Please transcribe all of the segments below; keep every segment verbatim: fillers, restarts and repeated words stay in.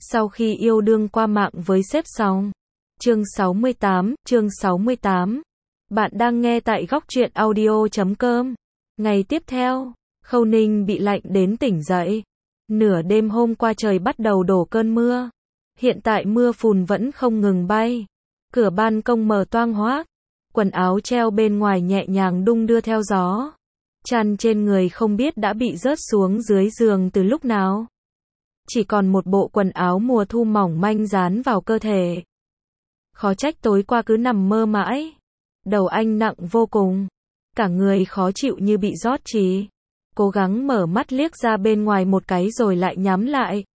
Sau khi yêu đương qua mạng với sếp xong. Chương sáu mươi tám, chương sáu mươi tám. Bạn đang nghe tại góc truyện audio chấm com. Ngày tiếp theo, Khâu Ninh bị lạnh đến tỉnh dậy. Nửa đêm hôm qua trời bắt đầu đổ cơn mưa. Hiện tại mưa phùn vẫn không ngừng bay. Cửa ban công mở toang hoác. Quần áo treo bên ngoài nhẹ nhàng đung đưa theo gió. Chăn trên người không biết đã bị rớt xuống dưới giường từ lúc nào. Chỉ còn một bộ quần áo mùa thu mỏng manh dán vào cơ thể. Khó trách tối qua cứ nằm mơ mãi. Đầu anh nặng vô cùng. Cả người khó chịu như bị rót trì. Cố gắng mở mắt liếc ra bên ngoài một cái rồi lại nhắm lại.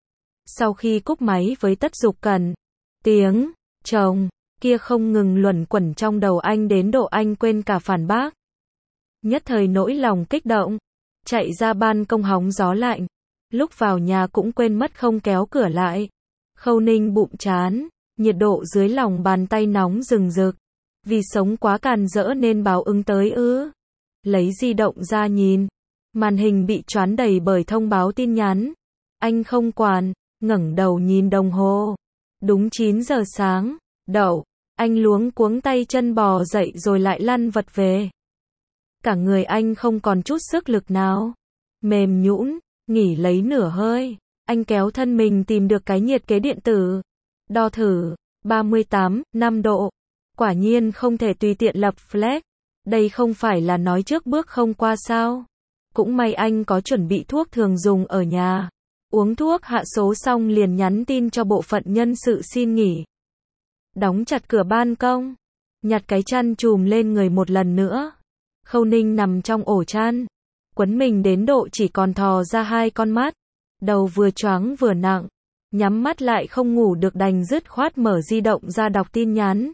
Sau khi cúp máy với Tất Dục Cần, tiếng chồng kia không ngừng luẩn quẩn trong đầu anh đến độ anh quên cả phản bác. Nhất thời nỗi lòng kích động, chạy ra ban công hóng gió lạnh. Lúc vào nhà cũng quên mất không kéo cửa lại. Khâu Ninh bụng chán, nhiệt độ dưới lòng bàn tay nóng rừng rực. Vì sống quá càn rỡ nên báo ứng tới ư. Lấy di động ra nhìn, màn hình bị choán đầy bởi thông báo tin nhắn. Anh không quản, ngẩng đầu nhìn đồng hồ. Đúng chín giờ sáng, đậu, anh luống cuống tay chân bò dậy rồi lại lăn vật về. Cả người anh không còn chút sức lực nào. Mềm nhũn, nghỉ lấy nửa hơi. Anh kéo thân mình tìm được cái nhiệt kế điện tử. Đo thử, ba mươi tám, năm độ. Quả nhiên không thể tùy tiện lập flag. Đây không phải là nói trước bước không qua sao. Cũng may anh có chuẩn bị thuốc thường dùng ở nhà. Uống thuốc hạ số xong liền nhắn tin cho bộ phận nhân sự xin nghỉ. Đóng chặt cửa ban công. Nhặt cái chăn chùm lên người một lần nữa. Khâu Ninh nằm trong ổ chăn. Quấn mình đến độ chỉ còn thò ra hai con mắt. Đầu vừa choáng vừa nặng. Nhắm mắt lại không ngủ được đành dứt khoát mở di động ra đọc tin nhắn.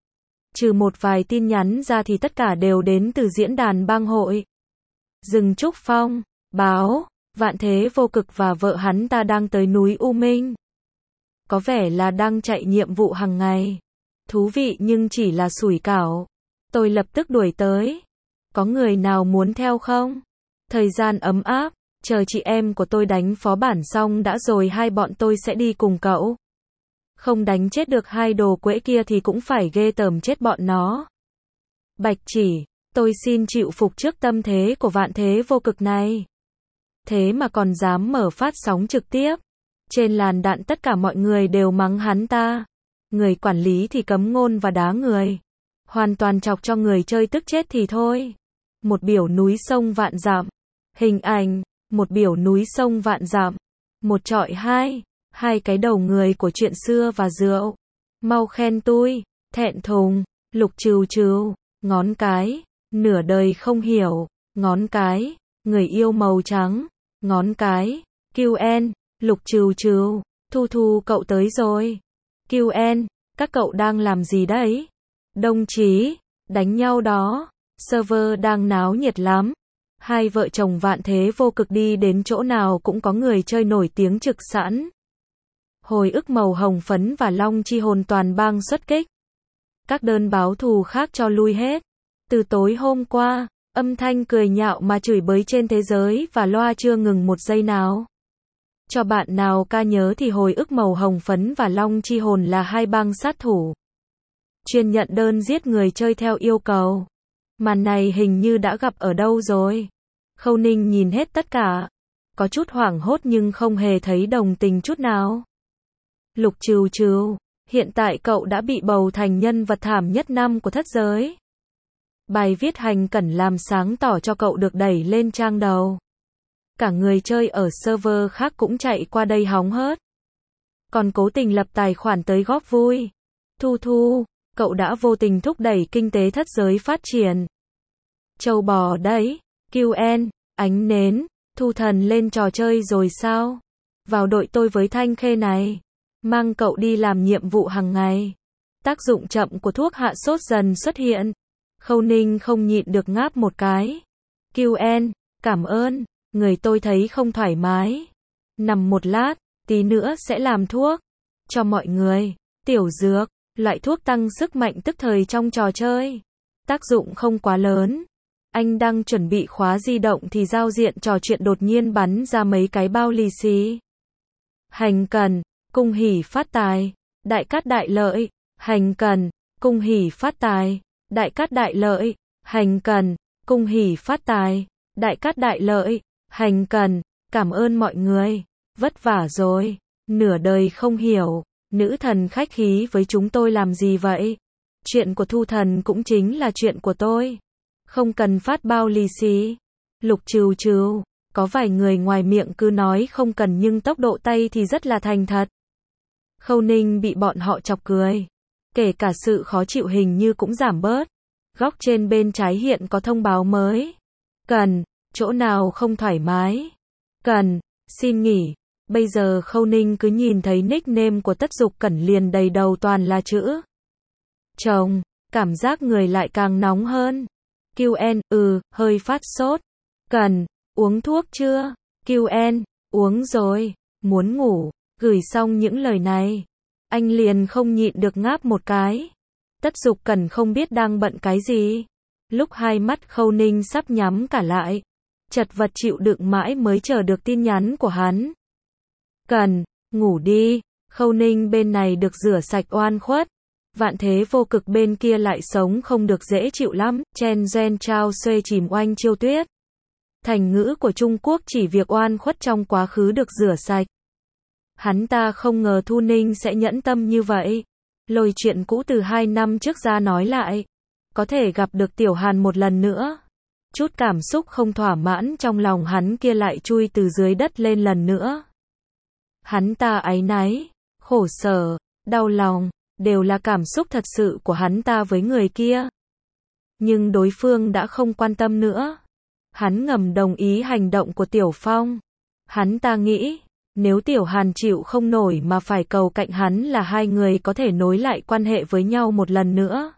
Trừ một vài tin nhắn ra thì tất cả đều đến từ diễn đàn bang hội. Rừng Trúc Phong, báo, Vạn Thế Vô Cực và vợ hắn ta đang tới núi U Minh. Có vẻ là đang chạy nhiệm vụ hàng ngày. Thú vị nhưng chỉ là sủi cảo. Tôi lập tức đuổi tới. Có người nào muốn theo không? Thời gian ấm áp, chờ chị em của tôi đánh phó bản xong đã rồi hai bọn tôi sẽ đi cùng cậu. Không đánh chết được hai đồ quễ kia thì cũng phải ghê tởm chết bọn nó. Bạch Chỉ, tôi xin chịu phục trước tâm thế của Vạn Thế Vô Cực này. Thế mà còn dám mở phát sóng trực tiếp. Trên làn đạn tất cả mọi người đều mắng hắn ta. Người quản lý thì cấm ngôn và đá người. Hoàn toàn chọc cho người chơi tức chết thì thôi. Một biểu núi sông vạn dặm. Hình ảnh, một biểu núi sông vạn dặm. Một trọi hai, hai cái đầu người của chuyện xưa và rượu. Mau khen tui, thẹn thùng, Lục Trừu Trừu, ngón cái, nửa đời không hiểu, ngón cái, người yêu màu trắng, ngón cái, quy en, Lục Trừu Trừu, Thu Thu cậu tới rồi. quy en, các cậu đang làm gì đấy? Đồng chí, đánh nhau đó. Server đang náo nhiệt lắm. Hai vợ chồng Vạn Thế Vô Cực đi đến chỗ nào cũng có người chơi nổi tiếng trực sẵn. Hồi ức màu hồng phấn và long chi hồn toàn bang xuất kích. Các đơn báo thù khác cho lui hết. Từ tối hôm qua, âm thanh cười nhạo mà chửi bới trên thế giới và loa chưa ngừng một giây nào. Cho bạn nào ca nhớ thì hồi ức màu hồng phấn và long chi hồn là hai bang sát thủ. Chuyên nhận đơn giết người chơi theo yêu cầu. Màn này hình như đã gặp ở đâu rồi. Khâu Ninh nhìn hết tất cả. Có chút hoảng hốt nhưng không hề thấy đồng tình chút nào. Lục Trừu Trừu, hiện tại cậu đã bị bầu thành nhân vật thảm nhất năm của thất giới. Bài viết hành cẩn làm sáng tỏ cho cậu được đẩy lên trang đầu. Cả người chơi ở server khác cũng chạy qua đây hóng hớt. Còn cố tình lập tài khoản tới góp vui. Thu Thu, cậu đã vô tình thúc đẩy kinh tế thất giới phát triển. Châu bò đấy. quy en, ánh nến, Thu Thần lên trò chơi rồi sao? Vào đội tôi với Thanh Khê này. Mang cậu đi làm nhiệm vụ hàng ngày. Tác dụng chậm của thuốc hạ sốt dần xuất hiện. Khâu Ninh không nhịn được ngáp một cái. quy en, cảm ơn, người tôi thấy không thoải mái. Nằm một lát, tí nữa sẽ làm thuốc. Cho mọi người, tiểu dược, loại thuốc tăng sức mạnh tức thời trong trò chơi. Tác dụng không quá lớn. Anh đang chuẩn bị khóa di động thì giao diện trò chuyện đột nhiên bắn ra mấy cái bao lì xì. Hành cần, cung hỉ phát tài, đại cát đại lợi, hành cần, cung hỉ phát tài, đại cát đại lợi, hành cần, cung hỉ phát tài, đại cát đại lợi, hành cần, cảm ơn mọi người, vất vả rồi, nửa đời không hiểu, nữ thần khách khí với chúng tôi làm gì vậy? Chuyện của Thu Thần cũng chính là chuyện của tôi, không cần phát bao lì xì. Lục Trừu Trừu, có vài người ngoài miệng cứ nói không cần nhưng tốc độ tay thì rất là thành thật. Khâu Ninh bị bọn họ chọc cười, kể cả sự khó chịu hình như cũng giảm bớt. Góc trên bên trái hiện có thông báo mới. Cần, chỗ nào không thoải mái? Cần, xin nghỉ. Bây giờ Khâu Ninh cứ nhìn thấy nickname của Tất Dục Cẩn liền đầy đầu toàn là chữ chồng, cảm giác người lại càng nóng hơn. quy en, ừ, hơi phát sốt. Cần, uống thuốc chưa? quy en, uống rồi, muốn ngủ. Gửi xong những lời này, anh liền không nhịn được ngáp một cái. Tất Dục Cẩn không biết đang bận cái gì. Lúc hai mắt Khâu Ninh sắp nhắm cả lại, chật vật chịu đựng mãi mới chờ được tin nhắn của hắn. Cần, ngủ đi. Khâu Ninh bên này được rửa sạch oan khuất. Vạn Thế Vô Cực bên kia lại sống không được dễ chịu lắm. Chen Zhen Chao Xuê chìm oanh chiêu tuyết. Thành ngữ của Trung Quốc chỉ việc oan khuất trong quá khứ được rửa sạch. Hắn ta không ngờ Thu Ninh sẽ nhẫn tâm như vậy. Lôi chuyện cũ từ hai năm trước ra nói lại. Có thể gặp được Tiểu Hàn một lần nữa. Chút cảm xúc không thỏa mãn trong lòng hắn kia lại chui từ dưới đất lên lần nữa. Hắn ta áy náy, khổ sở, đau lòng, đều là cảm xúc thật sự của hắn ta với người kia. Nhưng đối phương đã không quan tâm nữa. Hắn ngầm đồng ý hành động của Tiểu Phong. Hắn ta nghĩ, nếu Tiểu Hàn chịu không nổi mà phải cầu cạnh hắn là hai người có thể nối lại quan hệ với nhau một lần nữa.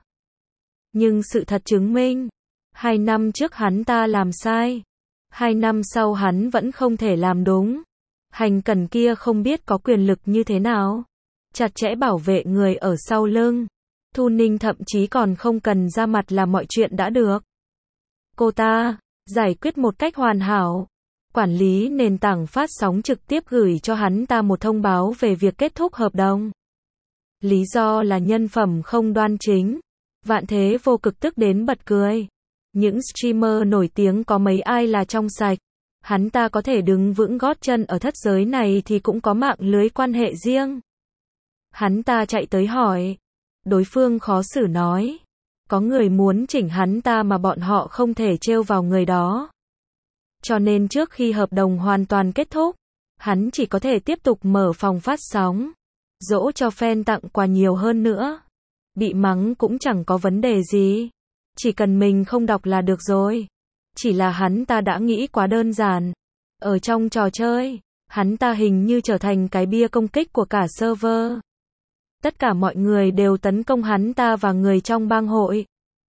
Nhưng sự thật chứng minh, hai năm trước hắn ta làm sai. Hai năm sau hắn vẫn không thể làm đúng. Hành cần kia không biết có quyền lực như thế nào. Chặt chẽ bảo vệ người ở sau lưng. Thu Ninh thậm chí còn không cần ra mặt là mọi chuyện đã được. Cô ta giải quyết một cách hoàn hảo. Quản lý nền tảng phát sóng trực tiếp gửi cho hắn ta một thông báo về việc kết thúc hợp đồng. Lý do là nhân phẩm không đoan chính. Vạn Thế Vô Cực tức đến bật cười. Những streamer nổi tiếng có mấy ai là trong sạch. Hắn ta có thể đứng vững gót chân ở thất giới này thì cũng có mạng lưới quan hệ riêng. Hắn ta chạy tới hỏi. Đối phương khó xử nói. Có người muốn chỉnh hắn ta mà bọn họ không thể trêu vào người đó. Cho nên trước khi hợp đồng hoàn toàn kết thúc, hắn chỉ có thể tiếp tục mở phòng phát sóng. Dỗ cho fan tặng quà nhiều hơn nữa. Bị mắng cũng chẳng có vấn đề gì. Chỉ cần mình không đọc là được rồi. Chỉ là hắn ta đã nghĩ quá đơn giản. Ở trong trò chơi, hắn ta hình như trở thành cái bia công kích của cả server. Tất cả mọi người đều tấn công hắn ta và người trong bang hội.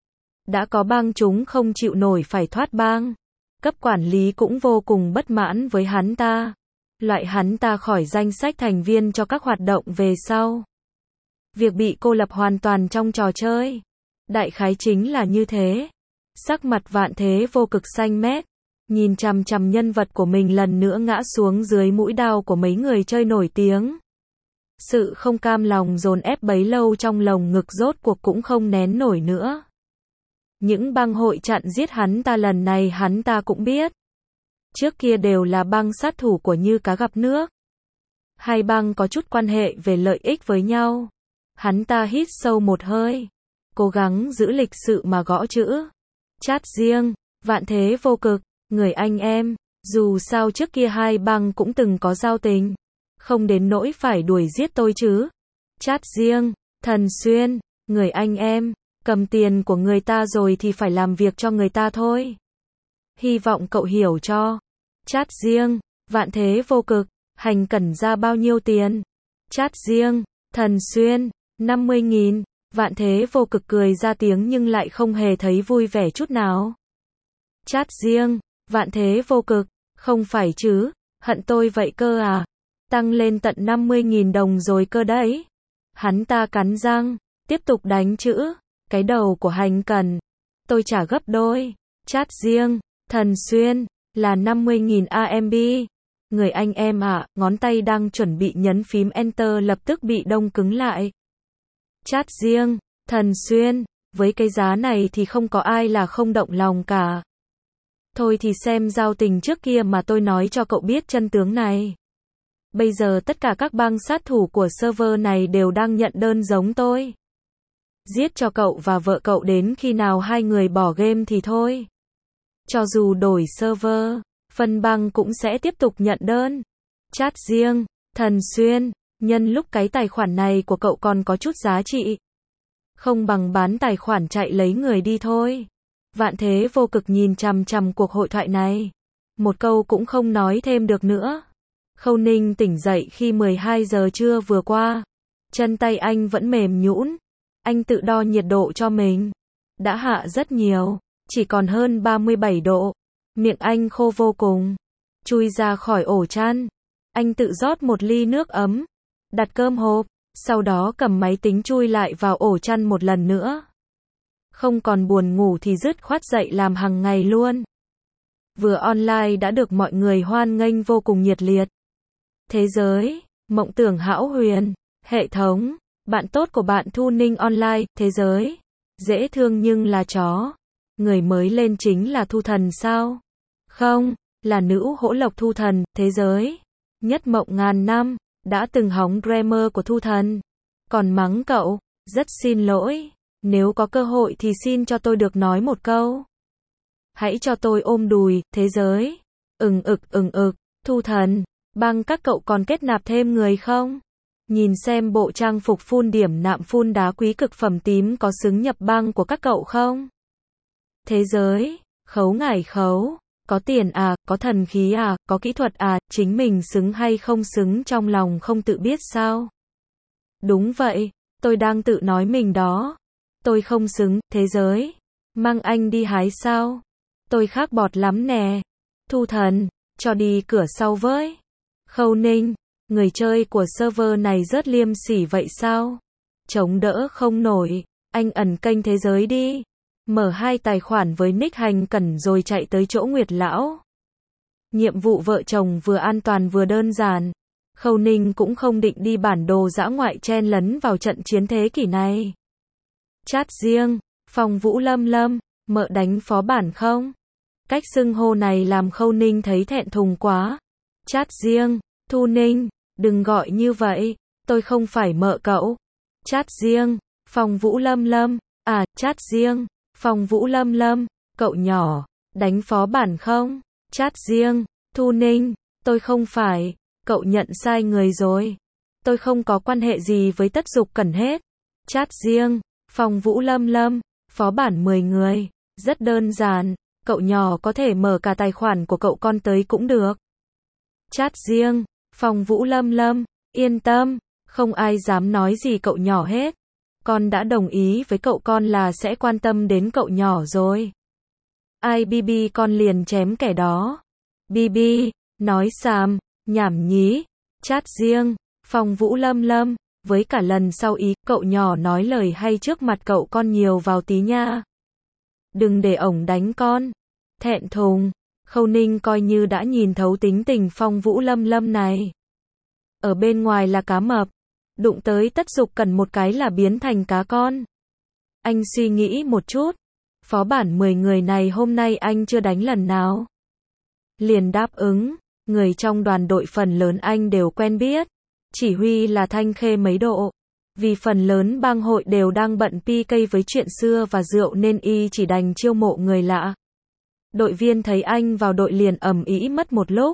Đã có bang chúng không chịu nổi phải thoát bang. Cấp quản lý cũng vô cùng bất mãn với hắn ta. Loại hắn ta khỏi danh sách thành viên cho các hoạt động về sau. Việc bị cô lập hoàn toàn trong trò chơi. Đại khái chính là như thế. Sắc mặt Vạn Thế Vô Cực xanh mét. Nhìn chằm chằm nhân vật của mình lần nữa ngã xuống dưới mũi đao của mấy người chơi nổi tiếng. Sự không cam lòng dồn ép bấy lâu trong lồng ngực rốt cuộc cũng không nén nổi nữa. Những bang hội chặn giết hắn ta lần này hắn ta cũng biết. Trước kia đều là bang sát thủ của Như Cá gặp nước. Hai bang có chút quan hệ về lợi ích với nhau. Hắn ta hít sâu một hơi. Cố gắng giữ lịch sự mà gõ chữ. Chat riêng, Vạn Thế Vô Cực, người anh em. Dù sao trước kia hai bang cũng từng có giao tình. Không đến nỗi phải đuổi giết tôi chứ. Chat riêng, Thần Xuyên, người anh em. Cầm tiền của người ta rồi thì phải làm việc cho người ta thôi. Hy vọng cậu hiểu cho. Chat riêng, Vạn Thế Vô Cực, hành cần ra bao nhiêu tiền? Chat riêng, Thần Xuyên, năm mươi nghìn. Vạn Thế Vô Cực cười ra tiếng nhưng lại không hề thấy vui vẻ chút nào. Chat riêng, Vạn Thế Vô Cực, không phải chứ, hận tôi vậy cơ à? Tăng lên tận năm mươi nghìn đồng rồi cơ đấy. Hắn ta cắn răng, tiếp tục đánh chữ. Cái đầu của hành cần. Tôi trả gấp đôi. Chat riêng, Thần Xuyên, là năm mươi nghìn a em bê. Người anh em ạ, ngón tay đang chuẩn bị nhấn phím Enter lập tức bị đông cứng lại. Chat riêng, Thần Xuyên, với cái giá này thì không có ai là không động lòng cả. Thôi thì xem giao tình trước kia mà tôi nói cho cậu biết chân tướng này. Bây giờ tất cả các bang sát thủ của server này đều đang nhận đơn giống tôi. Giết cho cậu và vợ cậu đến khi nào hai người bỏ game thì thôi. Cho dù đổi server, phân bang cũng sẽ tiếp tục nhận đơn. Chat riêng, Thần Xuyên, nhân lúc cái tài khoản này của cậu còn có chút giá trị. Không bằng bán tài khoản chạy lấy người đi thôi. Vạn Thế Vô Cực nhìn chằm chằm cuộc hội thoại này. Một câu cũng không nói thêm được nữa. Khâu Ninh tỉnh dậy khi mười hai giờ trưa vừa qua. Chân tay anh vẫn mềm nhũn. Anh tự đo nhiệt độ cho mình. Đã hạ rất nhiều, chỉ còn hơn ba mươi bảy độ. Miệng anh khô vô cùng. Chui ra khỏi ổ chăn. Anh tự rót một ly nước ấm. Đặt cơm hộp. Sau đó cầm máy tính chui lại vào ổ chăn một lần nữa. Không còn buồn ngủ thì dứt khoát dậy làm hàng ngày luôn. Vừa online đã được mọi người hoan nghênh vô cùng nhiệt liệt. Thế giới, mộng tưởng hão huyền, hệ thống, bạn tốt của bạn Thu Ninh online, thế giới, dễ thương nhưng là chó. Người mới lên chính là Thu Thần sao? Không, là nữ hỗ lộc Thu Thần, thế giới. Nhất mộng ngàn năm, đã từng hóng grammar của Thu Thần. Còn mắng cậu, rất xin lỗi. Nếu có cơ hội thì xin cho tôi được nói một câu. Hãy cho tôi ôm đùi, thế giới. Ừng ực ừng ực, Thu Thần, bang các cậu còn kết nạp thêm người không? Nhìn xem bộ trang phục phun điểm nạm phun đá quý cực phẩm tím có xứng nhập bang của các cậu không? Thế giới, khấu ngải khấu, có tiền à, có thần khí à, có kỹ thuật à, chính mình xứng hay không xứng trong lòng không tự biết sao? Đúng vậy, tôi đang tự nói mình đó. Tôi không xứng, thế giới. Mang anh đi hái sao? Tôi khác bọt lắm nè. Thu Thần, cho đi cửa sau với. Khâu Ninh, người chơi của server này rất liêm sỉ vậy sao? Chống đỡ không nổi, anh ẩn kênh thế giới đi. Mở hai tài khoản với nick Hành Cẩn rồi chạy tới chỗ Nguyệt Lão. Nhiệm vụ vợ chồng vừa an toàn vừa đơn giản. Khâu Ninh cũng không định đi bản đồ dã ngoại chen lấn vào trận chiến thế kỷ này. Chat riêng, Phong Vũ Lâm Lâm, mợ đánh phó bản không? Cách xưng hô này làm Khâu Ninh thấy thẹn thùng quá. Chat riêng, Thu Ninh, đừng gọi như vậy, tôi không phải mợ cậu. Chat riêng, Phong Vũ Lâm Lâm, à, chat riêng, Phong Vũ Lâm Lâm, cậu nhỏ, đánh phó bản không? Chat riêng, Thu Ninh, tôi không phải, cậu nhận sai người rồi. Tôi không có quan hệ gì với Tất Dục Cẩn hết. Chat riêng, Phong Vũ Lâm Lâm, phó bản mười người, rất đơn giản, cậu nhỏ có thể mở cả tài khoản của cậu con tới cũng được. Chat riêng, Phong Vũ Lâm Lâm, yên tâm, không ai dám nói gì cậu nhỏ hết. Con đã đồng ý với cậu con là sẽ quan tâm đến cậu nhỏ rồi. Ai bi bi con liền chém kẻ đó. Bi bi, nói xàm, nhảm nhí. Chat riêng, Phong Vũ Lâm Lâm, với cả lần sau ý, cậu nhỏ nói lời hay trước mặt cậu con nhiều vào tí nha. Đừng để ổng đánh con. Thẹn thùng, Khâu Ninh coi như đã nhìn thấu tính tình Phong Vũ Lâm Lâm này. Ở bên ngoài là cá mập, đụng tới Tất Dục Cần một cái là biến thành cá con. Anh suy nghĩ một chút, phó bản mười người này hôm nay anh chưa đánh lần nào. Liền đáp ứng, người trong đoàn đội phần lớn anh đều quen biết. Chỉ huy là Thanh Khê mấy độ. Vì phần lớn bang hội đều đang bận pê ca với chuyện xưa và rượu nên y chỉ đành chiêu mộ người lạ. Đội viên thấy anh vào đội liền ầm ĩ mất một lúc.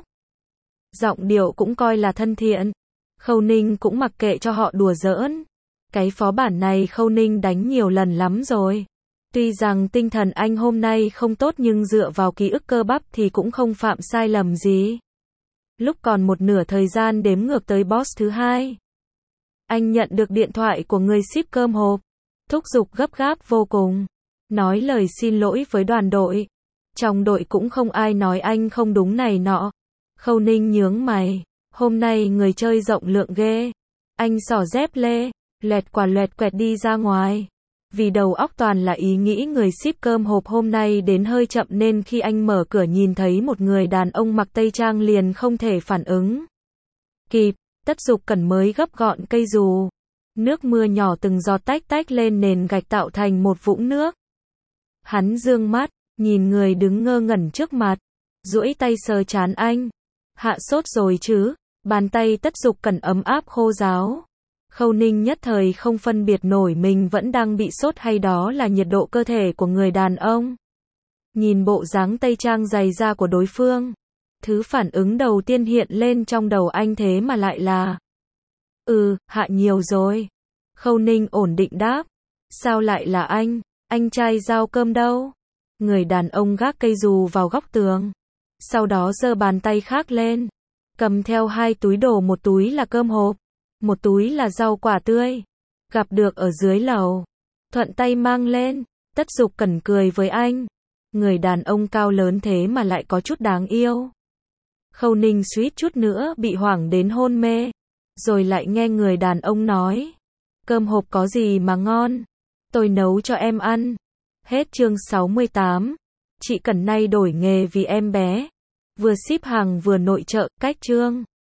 Giọng điệu cũng coi là thân thiện. Khâu Ninh cũng mặc kệ cho họ đùa giỡn. Cái phó bản này Khâu Ninh đánh nhiều lần lắm rồi. Tuy rằng tinh thần anh hôm nay không tốt nhưng dựa vào ký ức cơ bắp thì cũng không phạm sai lầm gì. Lúc còn một nửa thời gian đếm ngược tới boss thứ hai, anh nhận được điện thoại của người ship cơm hộp. Thúc giục gấp gáp vô cùng. Nói lời xin lỗi với đoàn đội. Trong đội cũng không ai nói anh không đúng này nọ. Khâu Ninh nhướng mày. Hôm nay người chơi rộng lượng ghê. Anh xỏ dép lê, loẹt quả loẹt quẹt đi ra ngoài. Vì đầu óc toàn là ý nghĩ người ship cơm hộp hôm nay đến hơi chậm nên khi anh mở cửa nhìn thấy một người đàn ông mặc tây trang liền không thể phản ứng kịp. Tất Dục Cẩn mới gấp gọn cây dù. Nước mưa nhỏ từng giọt tách tách lên nền gạch tạo thành một vũng nước. Hắn dương mắt, nhìn người đứng ngơ ngẩn trước mặt, duỗi tay sờ trán anh. Hạ sốt rồi chứ? Bàn tay Tất Dục Cẩn ấm áp khô ráo. Khâu Ninh nhất thời không phân biệt nổi mình vẫn đang bị sốt hay đó là nhiệt độ cơ thể của người đàn ông. Nhìn bộ dáng tây trang dày da của đối phương, thứ phản ứng đầu tiên hiện lên trong đầu anh thế mà lại là Ừ, hạ nhiều rồi. Khâu Ninh ổn định đáp. Sao lại là anh? Anh trai giao cơm đâu? Người đàn ông gác cây dù vào góc tường. Sau đó giơ bàn tay khác lên. Cầm theo hai túi đồ, một túi là cơm hộp, một túi là rau quả tươi. Gặp được ở dưới lầu. Thuận tay mang lên. Tất Dục Cẩn cười với anh. Người đàn ông cao lớn thế mà lại có chút đáng yêu. Khâu Ninh suýt chút nữa bị hoảng đến hôn mê. Rồi lại nghe người đàn ông nói. Cơm hộp có gì mà ngon? Tôi nấu cho em ăn. Hết chương sáu mươi tám. Chị Cẩn nay đổi nghề vì em bé. Vừa ship hàng vừa nội trợ, cách chương.